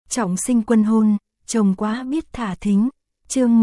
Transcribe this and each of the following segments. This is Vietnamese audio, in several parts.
Trọng sinh quân hôn, chồng quá biết thả thính. Chương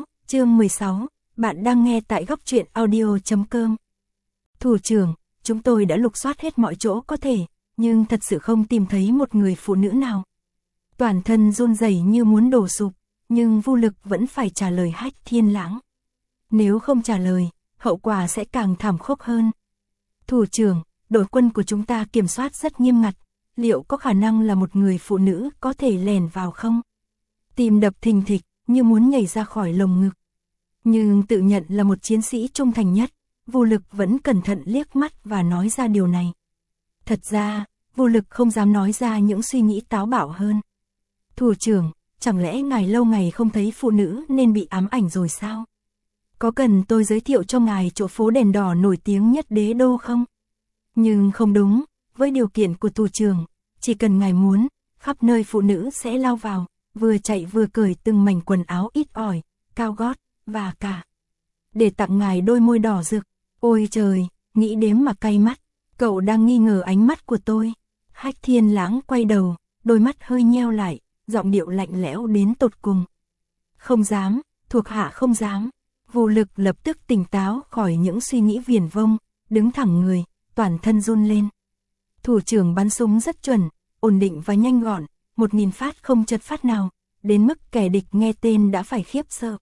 16, bạn đang nghe tại góc truyện audio.com. Thủ trưởng, chúng tôi đã lục soát hết mọi chỗ có thể, nhưng thật sự không tìm thấy một người phụ nữ nào. Toàn thân run rẩy như muốn đổ sụp, nhưng vô lực vẫn phải trả lời Hách Thiên Lãng. Nếu không trả lời, hậu quả sẽ càng thảm khốc hơn. Thủ trưởng, đội quân của chúng ta kiểm soát rất nghiêm ngặt, liệu có khả năng là một người phụ nữ có thể lẻn vào không? Tim đập thình thịch, như muốn nhảy ra khỏi lồng ngực. Nhưng tự nhận là một chiến sĩ trung thành nhất, vô lực vẫn cẩn thận liếc mắt và nói ra điều này. Thật ra, vô lực không dám nói ra những suy nghĩ táo bạo hơn. Thủ trưởng, chẳng lẽ ngài lâu ngày không thấy phụ nữ nên bị ám ảnh rồi sao? Có cần tôi giới thiệu cho ngài chỗ phố đèn đỏ nổi tiếng nhất đế đô không? Nhưng không đúng, với điều kiện của thủ trưởng, chỉ cần ngài muốn, khắp nơi phụ nữ sẽ lao vào, vừa chạy vừa cởi từng mảnh quần áo ít ỏi, cao gót, và cả để tặng ngài đôi môi đỏ rực. Ôi trời, nghĩ đếm mà cay mắt, cậu đang nghi ngờ ánh mắt của tôi. Hách Thiên Lãng quay đầu, đôi mắt hơi nheo lại, giọng điệu lạnh lẽo đến tột cùng. Không dám, thuộc hạ không dám. Vô lực lập tức tỉnh táo khỏi những suy nghĩ viển vông, đứng thẳng người, toàn thân run lên. Thủ trưởng bắn súng rất chuẩn, ổn định và nhanh gọn, 1000 phát không chật phát nào, đến mức kẻ địch nghe tên đã phải khiếp sợ.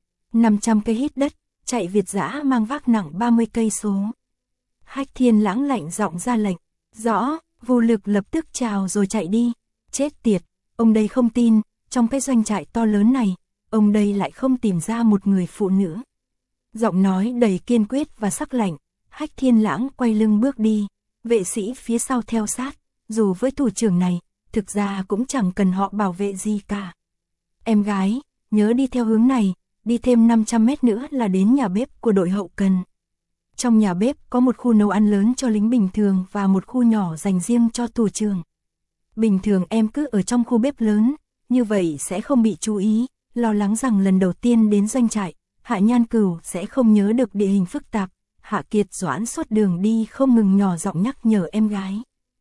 500 cây hít đất, chạy việt dã mang vác nặng 30 cây số. Hách Thiên Lãng lạnh giọng ra lệnh, rõ. Vô lực lập tức chào rồi chạy đi. Chết tiệt, ông đây không tin, trong cái doanh trại to lớn này, ông đây lại không tìm ra một người phụ nữ. Giọng nói đầy kiên quyết và sắc lạnh, Hách Thiên Lãng quay lưng bước đi, vệ sĩ phía sau theo sát, dù với thủ trưởng này, thực ra cũng chẳng cần họ bảo vệ gì cả. Em gái, nhớ đi theo hướng này, đi thêm 500 mét nữa là đến nhà bếp của đội hậu cần. Trong nhà bếp có một khu nấu ăn lớn cho lính bình thường và một khu nhỏ dành riêng cho thủ trưởng. Bình thường em cứ ở trong khu bếp lớn, như vậy sẽ không bị chú ý, lo lắng rằng lần đầu tiên đến doanh trại, Hạ Nhan Cửu sẽ không nhớ được địa hình phức tạp. Hạ Kiệt Doãn suốt đường đi không ngừng nhỏ giọng nhắc nhở em gái.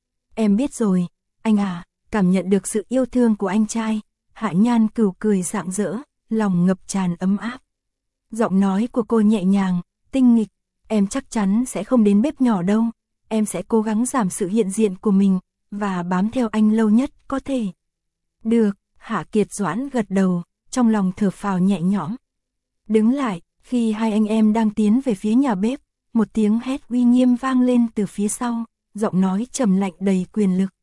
Em biết rồi, anh à, cảm nhận được sự yêu thương của anh trai. Hạ Nhan Cửu cười rạng rỡ, lòng ngập tràn ấm áp. Giọng nói của cô nhẹ nhàng, tinh nghịch. Em chắc chắn sẽ không đến bếp nhỏ đâu, em sẽ cố gắng giảm sự hiện diện của mình, và bám theo anh lâu nhất có thể. Được, Hạ Kiệt Doãn gật đầu, trong lòng thở phào nhẹ nhõm. Đứng lại, khi hai anh em đang tiến về phía nhà bếp, một tiếng hét uy nghiêm vang lên từ phía sau, giọng nói trầm lạnh đầy quyền lực.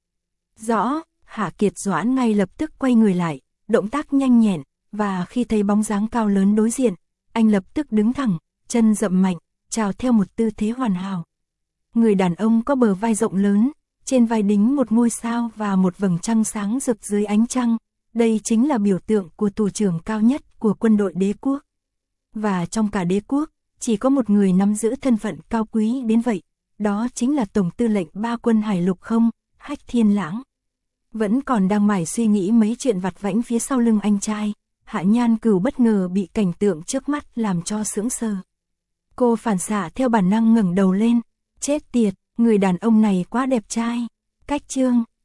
Rõ, Hạ Kiệt Doãn ngay lập tức quay người lại, động tác nhanh nhẹn, và khi thấy bóng dáng cao lớn đối diện, anh lập tức đứng thẳng, chân dậm mạnh, chào theo một tư thế hoàn hảo. Người đàn ông có bờ vai rộng lớn, trên vai đính một ngôi sao và một vầng trăng sáng rực dưới ánh trăng. Đây chính là biểu tượng của thủ trưởng cao nhất của quân đội đế quốc. Và trong cả đế quốc, chỉ có một người nắm giữ thân phận cao quý đến vậy, đó chính là Tổng tư lệnh 3 quân Hải Lục không, Hách Thiên Lãng. Vẫn còn đang mải suy nghĩ mấy chuyện vặt vãnh phía sau lưng anh trai, Hạ Nhan Cửu bất ngờ bị cảnh tượng trước mắt làm cho sững sờ. Cô phản xạ theo bản năng ngẩng đầu lên, chết tiệt, người đàn ông này quá đẹp trai. Cách chương